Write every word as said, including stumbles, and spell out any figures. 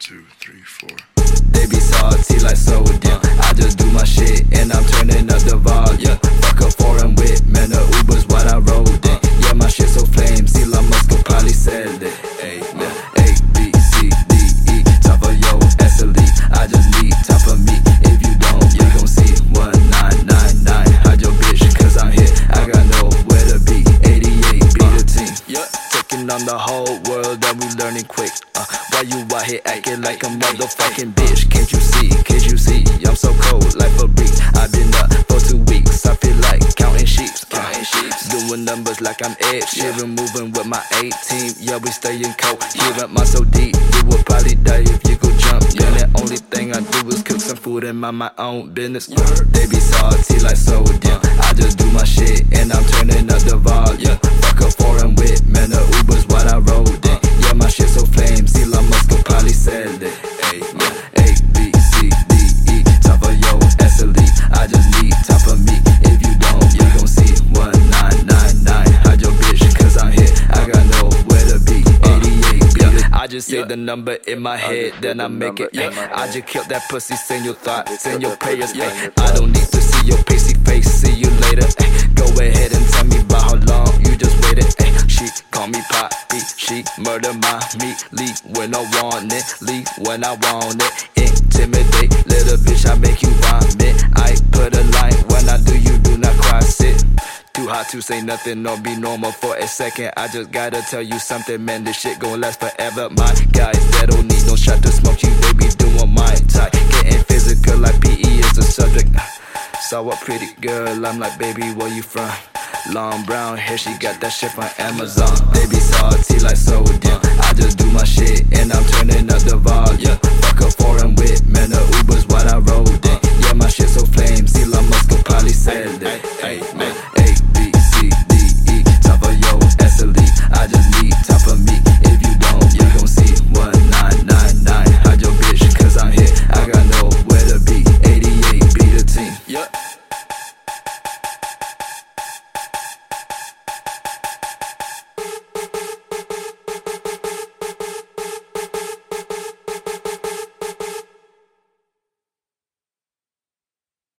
two, three, four. They be salty like sodium. I just do my shit and I'm turning up the volume. Fuck a foreign whip, man, the Uber's what I rode in. Yeah, my shit so flame, Elon Musk could probably sell it. Hey, yeah. A, B, C, D, E, top of your S L E. I just need top of me. If you don't, you gon' see one nine nine nine. Hide your bitch, cause I'm here. I got nowhere to be. eighty-eight, be the team. Yeah. Taking on the whole world that we learning quick. Uh, why you out here acting like a motherfucking bitch? Can't you see? Can't you see? I'm so cold like a brick. I've been up for two weeks. I feel like counting sheep. Counting sheep. Doing numbers like I'm Ed Sheeran, moving with my A team. Yeah, we staying cold. Here up my so deep, you will probably die if you go jump. Yeah, the only thing I do is cook some food and mind my own business. They be salty like sodium. I just do my shit and I'm turning up the volume. Fuck a foreign whip, man, the Uber's what I rode in. Yeah, my shit so flame, Elon Musk could probably sell it. Hey, yeah, A, B, C, D, E, top of your S L E. I just need top of me. If you don't, you gon' see one nine nine nine. Hide your bitch, cause I'm here. I got nowhere to be. eighty-eight, be the I just say the number in my head, then I make it. Ay, I just killed that pussy, send your thoughts, send your prayers. Ay, I don't need to see your pasty face, see you later. Ay, go ahead and tell me about how long you just waited. Ay, she call me Poppy, she murder my meat. Leave when I want it, leave when I want it. Intimidate, little bitch, I make you vomit. I put a line, when I do, you do not cross it. Too hot to say nothing or be normal for a second. I just gotta tell you something, man, this shit gon' last forever. My guys that don't need no shot to smoke you, they be doing my type. Getting physical like P E is the subject. Saw a pretty girl, I'm like, baby, where you from? Long brown hair, she got that shit from Amazon. They be salty like sodium. I just do my shit and I'm turning up the volume. Fuck a foreign whip, man, the Uber's what I rode in. Yeah, my shit so flame, Elon Musk could probably sell it. Hey, man.